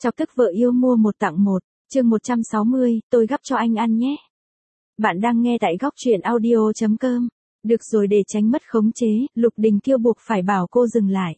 Chọc tức vợ yêu mua một tặng một, chương 160, tôi gắp cho anh ăn nhé. Bạn đang nghe tại góc truyện audio.com. Được rồi, để tránh mất khống chế, Lục Đình Kiêu buộc phải bảo cô dừng lại.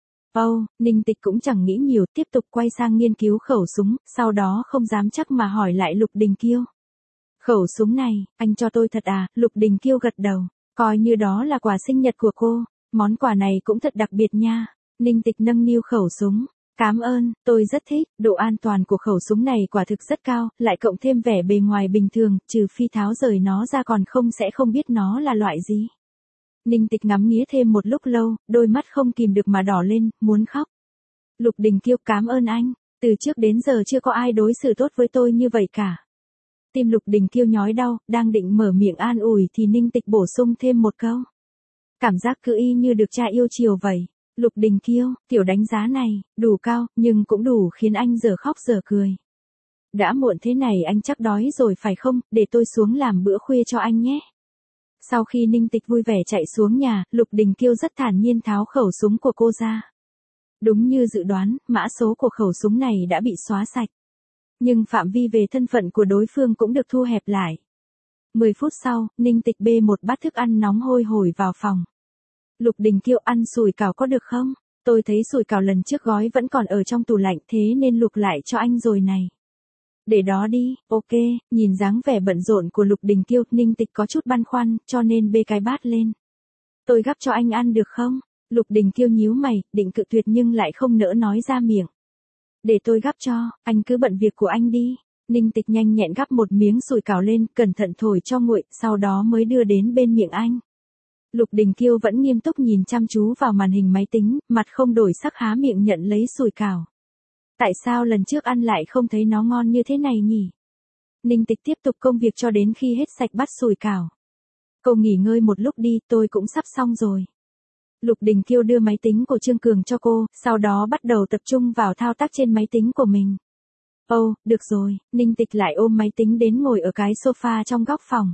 Ninh Tịch cũng chẳng nghĩ nhiều, tiếp tục quay sang nghiên cứu khẩu súng, sau đó không dám chắc mà hỏi lại Lục Đình Kiêu. Khẩu súng này, anh cho tôi thật à? Lục Đình Kiêu gật đầu, coi như đó là quà sinh nhật của cô, món quà này cũng thật đặc biệt nha. Ninh Tịch nâng niu khẩu súng. Cảm ơn, tôi rất thích, độ an toàn của khẩu súng này quả thực rất cao, lại cộng thêm vẻ bề ngoài bình thường, trừ phi tháo rời nó ra còn sẽ không biết nó là loại gì. Ninh Tịch ngắm nghía thêm một lúc lâu, đôi mắt không kìm được mà đỏ lên, muốn khóc. Lục Đình Kiêu, cảm ơn anh, từ trước đến giờ chưa có ai đối xử tốt với tôi như vậy cả. Tim Lục Đình Kiêu nhói đau, đang định mở miệng an ủi thì Ninh Tịch bổ sung thêm một câu. Cảm giác cứ y như được cha yêu chiều vậy. Lục Đình Kiêu, tiểu đánh giá này, đủ cao, nhưng cũng đủ khiến anh giờ khóc giờ cười. Đã muộn thế này anh chắc đói rồi phải không, để tôi xuống làm bữa khuya cho anh nhé. Sau khi Ninh Tịch vui vẻ chạy xuống nhà, Lục Đình Kiêu rất thản nhiên tháo khẩu súng của cô ra. Đúng như dự đoán, mã số của khẩu súng này đã bị xóa sạch. Nhưng phạm vi về thân phận của đối phương cũng được thu hẹp lại. 10 phút sau, Ninh Tịch bê một bát thức ăn nóng hôi hổi vào phòng. Lục Đình Kiêu, ăn sủi cảo có được không? Tôi thấy sủi cảo lần trước gói vẫn còn ở trong tủ lạnh, thế nên luộc lại cho anh rồi này. Để đó đi, ok. Nhìn dáng vẻ bận rộn của Lục Đình Kiêu, Ninh Tịch có chút băn khoăn, cho nên bê cái bát lên. Tôi gắp cho anh ăn được không? Lục Đình Kiêu nhíu mày, định cự tuyệt nhưng lại không nỡ nói ra miệng. Để tôi gắp cho, anh cứ bận việc của anh đi. Ninh Tịch nhanh nhẹn gắp một miếng sủi cảo lên, cẩn thận thổi cho nguội, sau đó mới đưa đến bên miệng anh. Lục Đình Kiêu vẫn nghiêm túc nhìn chăm chú vào màn hình máy tính, mặt không đổi sắc há miệng nhận lấy sủi cảo. Tại sao lần trước ăn lại không thấy nó ngon như thế này nhỉ? Ninh Tịch tiếp tục công việc cho đến khi hết sạch bát sủi cảo. Cô nghỉ ngơi một lúc đi, tôi cũng sắp xong rồi. Lục Đình Kiêu đưa máy tính của Trương Cường cho cô, sau đó bắt đầu tập trung vào thao tác trên máy tính của mình. Được rồi, Ninh Tịch lại ôm máy tính đến ngồi ở cái sofa trong góc phòng.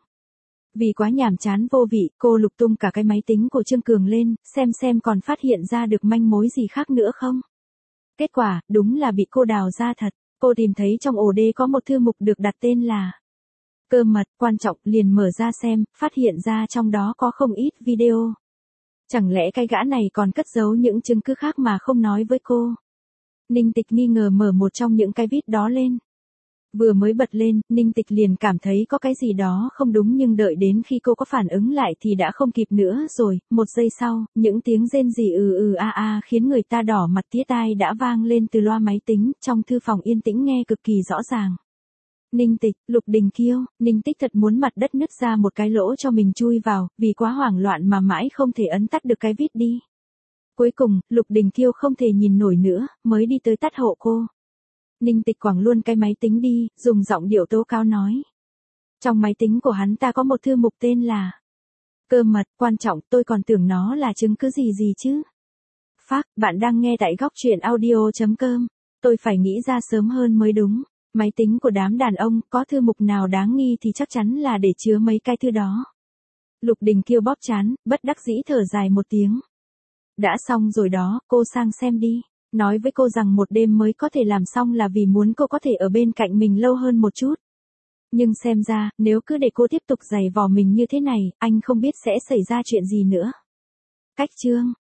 Vì quá nhàm chán vô vị, cô lục tung cả cái máy tính của Trương Cường lên, xem còn phát hiện ra được manh mối gì khác nữa không. Kết quả, đúng là bị cô đào ra thật. Cô tìm thấy trong ổ đê có một thư mục được đặt tên là cơ mật quan trọng, liền mở ra xem, phát hiện ra trong đó có không ít video. Chẳng lẽ cái gã này còn cất giấu những chứng cứ khác mà không nói với cô? Ninh Tịch nghi ngờ mở một trong những cái vid đó lên. Vừa mới bật lên, Ninh Tịch liền cảm thấy có cái gì đó không đúng, nhưng đợi đến khi cô có phản ứng lại thì đã không kịp nữa rồi. Một giây sau, những tiếng rên rỉ khiến người ta đỏ mặt tía tai đã vang lên từ loa máy tính, trong thư phòng yên tĩnh nghe cực kỳ rõ ràng. Ninh Tịch, Lục Đình Kiêu, Ninh Tịch thật muốn mặt đất nứt ra một cái lỗ cho mình chui vào, vì quá hoảng loạn mà mãi không thể ấn tắt được cái vid đi. Cuối cùng, Lục Đình Kiêu không thể nhìn nổi nữa, mới đi tới tắt hộ cô. Ninh Tịch quẳng luôn cái máy tính đi, dùng giọng điệu tố cáo nói. Trong máy tính của hắn ta có một thư mục tên là cơ mật quan trọng, tôi còn tưởng nó là chứng cứ gì chứ. Phác, bạn đang nghe tại góc truyện audio.com. Tôi phải nghĩ ra sớm hơn mới đúng. Máy tính của đám đàn ông, có thư mục nào đáng nghi thì chắc chắn là để chứa mấy cái thư đó. Lục Đình Kiêu bóp trán, bất đắc dĩ thở dài một tiếng. Đã xong rồi đó, cô sang xem đi. Nói với cô rằng một đêm mới có thể làm xong là vì muốn cô có thể ở bên cạnh mình lâu hơn một chút. Nhưng xem ra, nếu cứ để cô tiếp tục giày vò mình như thế này, anh không biết sẽ xảy ra chuyện gì nữa. Cách chương